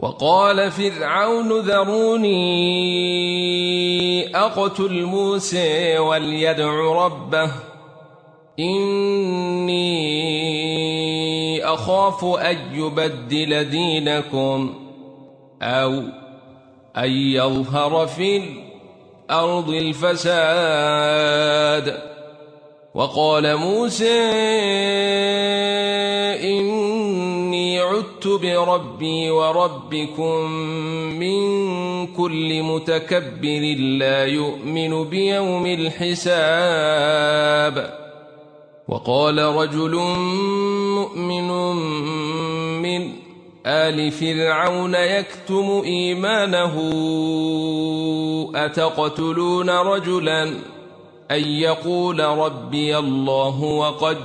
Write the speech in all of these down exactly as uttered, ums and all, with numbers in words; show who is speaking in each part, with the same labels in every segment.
Speaker 1: وقال فرعون ذروني أقتل موسى وليدع ربه إني أخاف أن يبدل دينكم أو أن يظهر في الأرض الفساد. وقال موسى إني عدت بربي وربكم من كل متكبر لا يؤمن بيوم الحساب. وقال رجل مؤمن من آل فرعون يكتم إيمانه أتقتلون رجلا أن يقول ربي الله وقد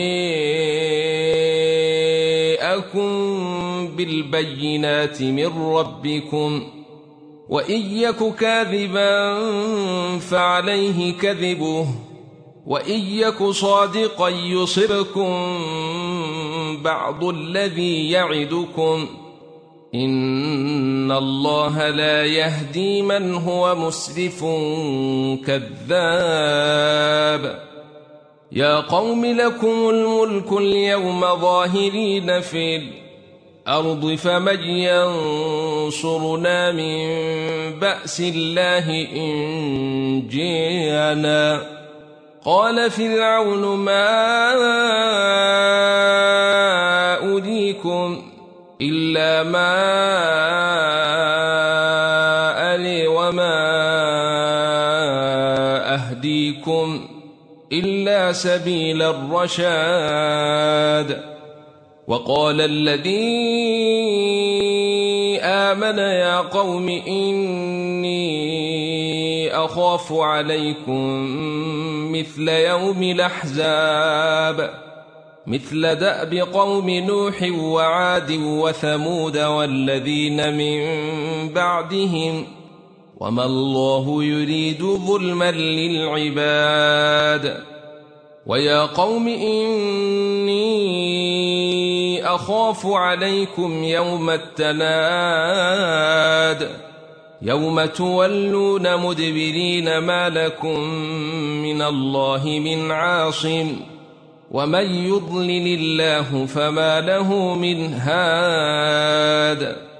Speaker 1: جاءكم بالبينات من ربكم وإن يك كاذبا فعليه كذبه وإن يك صادقا يصبكم بعض الذي يعدكم إن الله لا يهدي من هو مسرف كذاب. يا قوم لكم الملك اليوم ظاهرين في الأرض فمن ينصرنا من بأس الله إن جاءنا. قال فرعون ما أريكم إلا ما أري وما أهديكم إلا سبيل الرشاد. وقال الذي آمن يا قوم إني أخاف عليكم مثل يوم الأحزاب مثل دأب قوم نوح وعاد وثمود والذين من بعدهم وما الله يريد ظلما للعباد. ويا قوم إني أخاف عليكم يوم التناد يوم تولون مدبرين ما لكم من الله من عاصم ومن يضلل الله فما له من هاد.